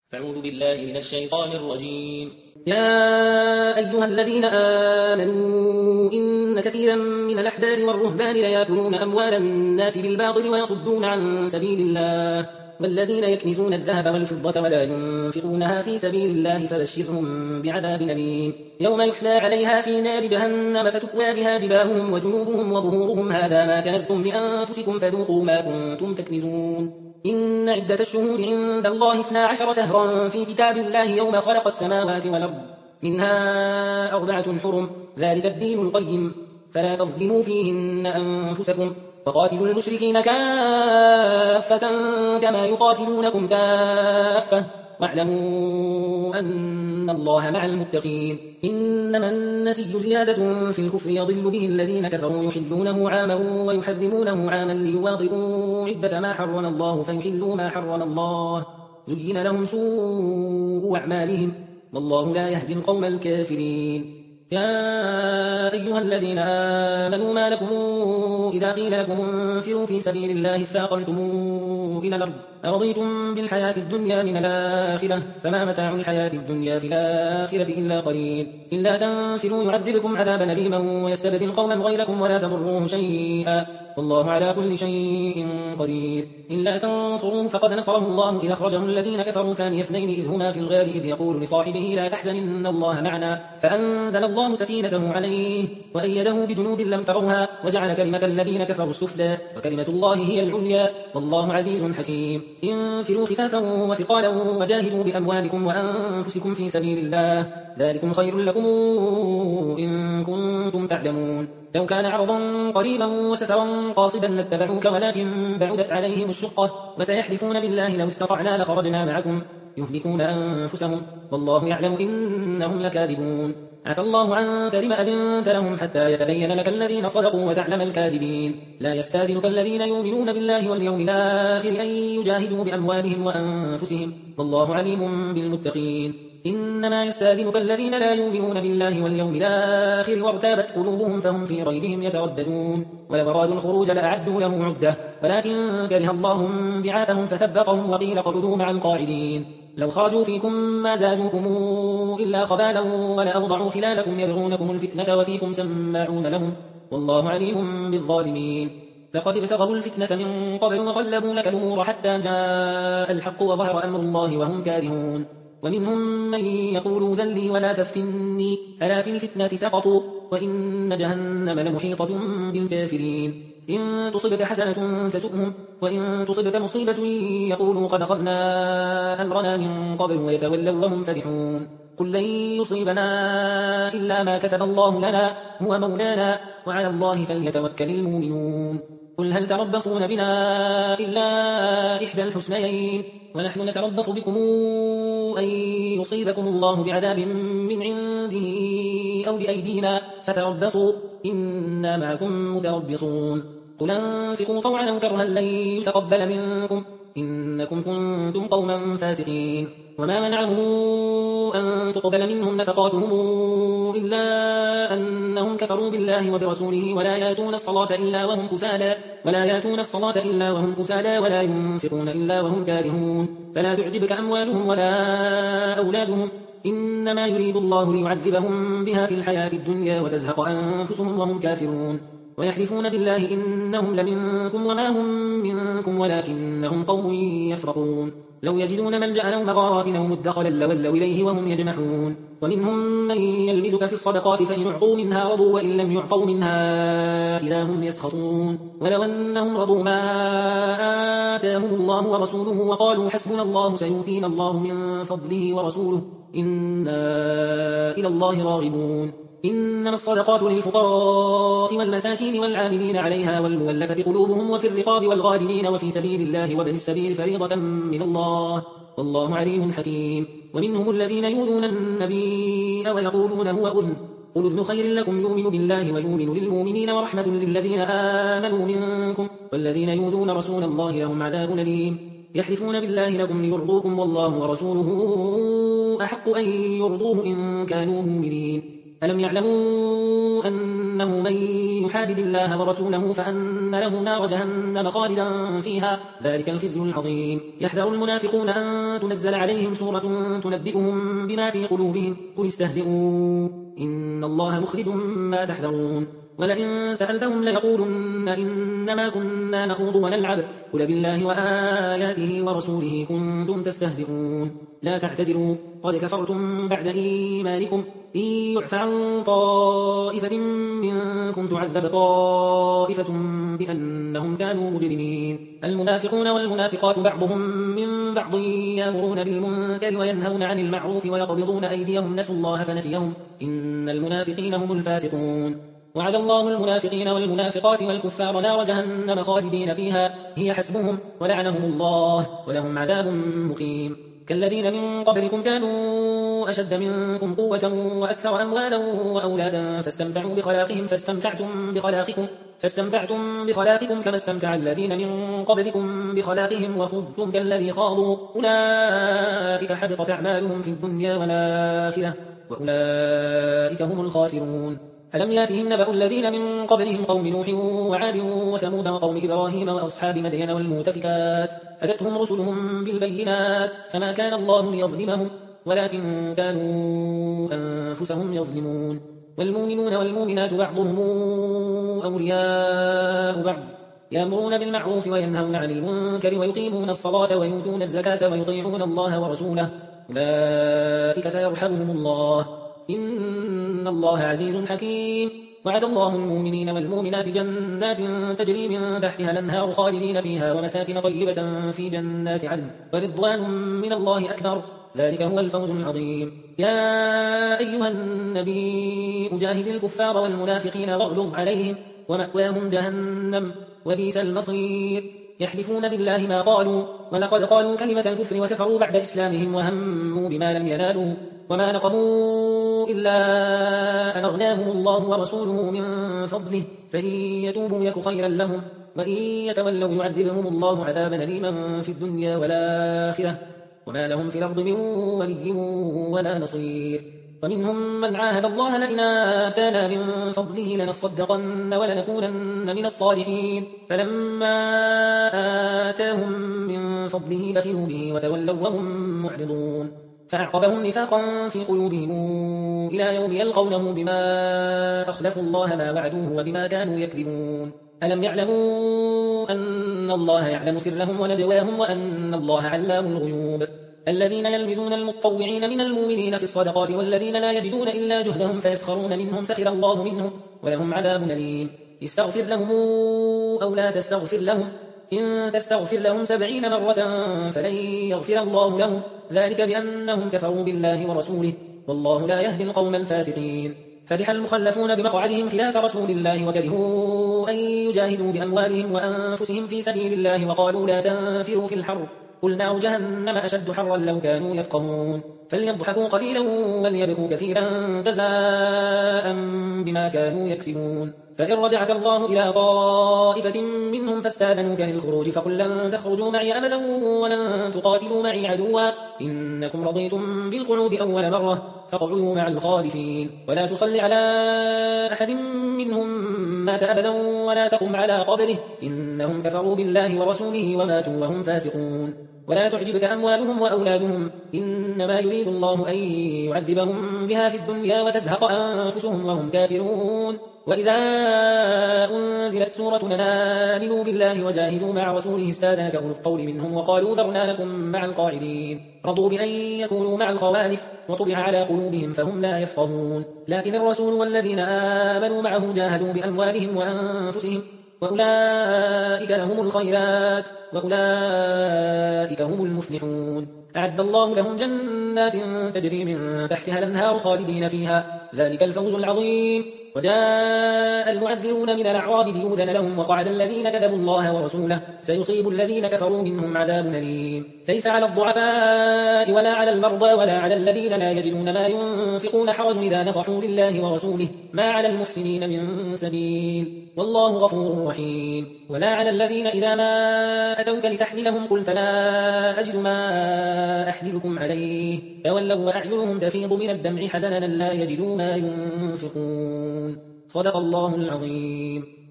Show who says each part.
Speaker 1: أعوذ بالله من الشيطان الرجيم. يا أيها الذين آمنوا إن كثيرا من الأحبار والرهبان ليأكلون أموال الناس بالباطل ويصدون عن سبيل الله والذين يكنزون الذهب والفضة ولا ينفقونها في سبيل الله فبشرهم بعذاب أليم يوم يحمى عليها في نار جهنم فتكوى بها جباههم وجنوبهم وظهورهم هذا ما كنزتم لأنفسكم فذوقوا ما كنتم تكنزون. إن عدة الشهور عند الله 12 شهرا في كتاب الله يوم خلق السماوات والأرض منها 4 حرم ذلك الدين القيم فلا تظلموا فيهن أنفسكم وقاتلوا المشركين كافة كما يقاتلونكم كافة واعلموا أن الله مع المتقين. إنما النسي زيادة في الكفر يضل به الذين كفروا يحلونه عاما ويحرمونه عاما ليواطئوا عدة ما حرم الله فيحلوا ما حرم الله زين لهم سوء أعمالهم والله لا يهدي القوم الكافرين. يا أيها الذين آمنوا ما لكم إذا قيل لكم انفروا في سبيل الله اثاقلتم إلى الأرض أرضيتم بالحياة الدنيا من الآخرة فما متاع الحياة الدنيا في الآخرة إلا قليل. إلا تنفروا يعذبكم عذابا أليما ويستبدل قوما غيركم ولا تضروه شيئا والله على كل شيء قدير. إلا تنصروه فقد نصره الله إذ أخرجه الذين كفروا ثاني اثنين إذ هما في الغار إذ يقول لصاحبه لا تحزن إن الله معنا فأنزل الله سكينته عليه وأيده بجنود لم تروها وجعل كلمة الذين كفروا السفلى وكلمة الله هي العليا والله عزيز حكيم. انفروا خفافا وثقالا وجاهدوا بأموالكم وأنفسكم في سبيل الله ذلكم خير لكم إن كنتم تعلمون. لو كان عرضا قريبا وسفرا قاصدا لاتبعوك ولكن بعدت عليهم الشقة وسيحلفون بالله لو استطعنا لخرجنا معكم يهلكون أنفسهم والله يعلم إنهم لكاذبون. عفى الله عنك لما أذنت لهم حتى يتبين لك الذين صدقوا وتعلم الكاذبين. لا يستاذنك الذين يؤمنون بالله واليوم الآخر أن يجاهدوا بأموالهم وأنفسهم والله عليم بالمتقين. إنما يستاذنك الذين لا يؤمنون بالله واليوم الآخر وارتابت قلوبهم فهم في ريبهم يترددون ولو أرادوا الخروج لأعدوا له عدة ولكن كره الله بعاثهم فثبطهم وقيل اقعدوا مع القاعدين. لو خرجوا فيكم ما زادوكم إلا خبالا ولأوضعوا خلالكم يبغونكم الفتنة وفيكم سماعون لهم والله عليم بالظالمين. لقد ابتغوا الفتنة من قبل وقلبوا لك الأمور حتى جاء الحق وظهر أمر الله وهم كارهون. ومنهم من يقول ذلي ولا تفتني ألا في الفتنة سقطوا وإن جهنم لمحيطة بالكافرين. إن تصبك حسنة تسؤهم وإن تصبك مصيبة يقولوا قد أخذنا أمرنا من قبل ويتولوا وهم فرحون. قل لن يصيبنا إلا ما كتب الله لنا هو مولانا وعلى الله فليتوكل المؤمنون. قل هل تربصون بنا إلا إحدى الحسنيين ونحن نتربص بكم أن يصيبكم الله بعذاب من عنده أو بأيدينا فتربصوا إنا معكم متربصون. قل انفقوا طوعا أو كرها لن يتقبل منكم إنكم كنتم قوما فاسقين. وما منعهم أن تقبل منهم نفقاتهم إلا أنهم كفروا بالله وبرسوله ولا يأتون الصلاة إلا وهم كسالى ولا ينفقون إلا وهم كارهون. فلا تعجبك أموالهم ولا أولادهم إنما يريد الله ليعذبهم بها في الحياة الدنيا وتزهق أنفسهم وهم كافرون. ويحلفون بالله إنهم لمنكم وما هم منكم ولكنهم قوم يفرقون. لو يجدون ملجأ أو مغارات أو مدخلا لولوا إليه وهم يجمحون. ومنهم من يلمزك في الصدقات فإن أعطوا منها رضوا وإن لم يعطوا منها إذا هم يسخطون. ولو أنهم رضوا ما آتاهم الله ورسوله وقالوا حسبنا الله سيؤتينا الله من فضله ورسوله إنا إلى الله راغبون. إنما الصدقات للفقراء والمساكين والعاملين عليها والمولفة قلوبهم وفي الرقاب والغارمين وفي سبيل الله وابن السبيل فريضة من الله والله عليم حكيم. ومنهم الذين يؤذون النبي ويقولون هو أذن قل أذن خير لكم يؤمن بالله ويؤمن للمؤمنين ورحمة للذين آمنوا منكم والذين يؤذون رسول الله لهم عذاب أليم. يحلفون بالله لكم ليرضوكم والله ورسوله أحق أن يرضوه إن كانوا مؤمنين. ألم يعلموا أنه من يحادد الله ورسوله فأن لأملأن له نار جهنم خالدا فيها ذلك الخزي العظيم. يحذر المنافقون أن تنزل عليهم سورة تنبئهم بما في قلوبهم قل استهزئوا إن الله مخرج ما تحذرون. ولئن سألتهم ليقولن إنما كنا نخوض ونلعب قل بالله وآياته ورسوله كنتم تستهزئون لا تعتذروا قد كفرتم بعد إيمانكم إن يعف عن طائفة منكم تعذب طائفة بأنهم كانوا مجرمين. المنافقون والمنافقات بعضهم من بعض يأمرون بالمنكر وينهون عن المعروف ويقبضون أيديهم نسوا الله فنسيهم إن المنافقين هم الفاسقون. وعد الله المنافقين والمنافقات والكفار نار جهنم خالدين فيها هي حسبهم ولعنهم الله ولهم عذاب مقيم. كالذين من قبلكم كانوا أشد منكم قوة وأكثر أموالا وأولادا فاستمتعتم بخلاقكم كما استمتع الذين من قبلكم بخلاقهم وخضتم كالذي خاضوا أولئك حبطت أعمالهم في الدنيا والآخرة وأولئك هم الخاسرون. ألم ياتهم نبأ الذين من قبلهم قوم نوح وعاد وثمود وقوم إبراهيم وأصحاب مدين والمؤتفكات أتتهم رسلهم بالبينات فما كان الله ليظلمهم ولكن كانوا أنفسهم يظلمون. والمؤمنون والمؤمنات بعضهم أولياء بعض يأمرون بالمعروف وينهون عن المنكر ويقيمون الصلاة ويؤتون الزكاة ويطيعون الله ورسوله أولئك سيرحمهم الله إن الله عزيز حكيم. وعد الله المؤمنين والمؤمنات جنات تجري من تحتها الأنهار خالدين فيها ومساكن طيبة في جنات عدن ورضوان من الله أكبر ذلك هو الفوز العظيم. يا أيها النبي أجاهد الكفار والمنافقين واغلظ عليهم ومأواهم جهنم وبئس المصير. يحلفون بالله ما قالوا ولقد قالوا كلمة الكفر وكفروا بعد إسلامهم وهموا بما لم ينالوا وما نقموا إلا أن أغناهم الله ورسوله من فضله فإن يتوبوا يك خيرا لهم وإن يتولوا يعذبهم الله عذابا أليما في الدنيا والآخرة وما لهم في الأرض من ولي ولا نصير. ومنهم من عاهد الله لئن آتانا من فضله لنصدقن ولنكونن من الصالحين فلما آتاهم من فضله بخلوا به وتولوا وهم معرضون. فأعقبهم نفاقا في قلوبهم إلى يوم يلقونه بما أخلفوا الله ما وعدوه وبما كانوا يكذبون. ألم يعلموا أن الله يعلم سرهم ونجواهم وأن الله علام الغيوب. الذين يلمزون المتطوعين من المؤمنين في الصدقات والذين لا يجدون إلا جهدهم فيسخرون منهم سخر الله منهم ولهم عذاب أليم. استغفر لهم أو لا تستغفر لهم إن تستغفر لهم 70 مرة فلن يغفر الله لهم ذلك بأنهم كفروا بالله ورسوله والله لا يهدي القوم الفاسقين. فرح المخلفون بمقعدهم خلاف رسول الله وكرهوا أن يجاهدوا بأموالهم وأنفسهم في سبيل الله وقالوا لا تنفروا في الحر قل نار جهنم أشد حرا لو كانوا يفقهون. فليضحكوا قليلا وليبكوا كثيرا جزاء بما كانوا يكسبون. فإن رجعك الله إلى طائفة منهم فاستاذنوك للخروج فقل لن تخرجوا معي أبدا ولن تقاتلوا معي عدوا إنكم رضيتم بالقعود أول مرة فاقعدوا مع الخالفين ولا تصل على أحد منهم مات أبدا ولا تقم على قبره إنهم كفروا بالله ورسوله وماتوا وهم فاسقون. ولا تعجبك أموالهم وأولادهم إنما يريد الله أن يعذبهم بها في الدنيا وتزهق أنفسهم وهم كافرون. وإذا أنزلت سورة آمنوا بالله وجاهدوا مع رسوله استاذنك أولو الطول منهم وقالوا ذرنا لكم مع القاعدين رضوا بأن يكونوا مع الخوالف وطبع على قلوبهم فهم لا يفقهون. لكن الرسول والذين آمنوا معه جاهدوا بأموالهم وأنفسهم وأولئك لهم الخيرات وأولئك هم المفلحون. أعد الله لهم جنات تجري من تحتها الأنهار خالدين فيها ذلك الفوز العظيم. وجاء المعذرون من الأعراب ليؤذن لهم وقعد الذين كذبوا الله ورسوله سيصيب الذين كفروا منهم عذاب أليم. ليس على الضعفاء ولا على المرضى ولا على الذين لا يجدون ما ينفقون حرج إذا نصحوا لله ورسوله ما على المحسنين من سبيل والله غفور رحيم. ولا على الذين إذا ما أتوك لتحملهم قلت لا أجد ما أحملكم عليه تولوا وأعينهم تفيض من الدمع حزنا لا يجدوا ما ينفقون. صدق الله العظيم.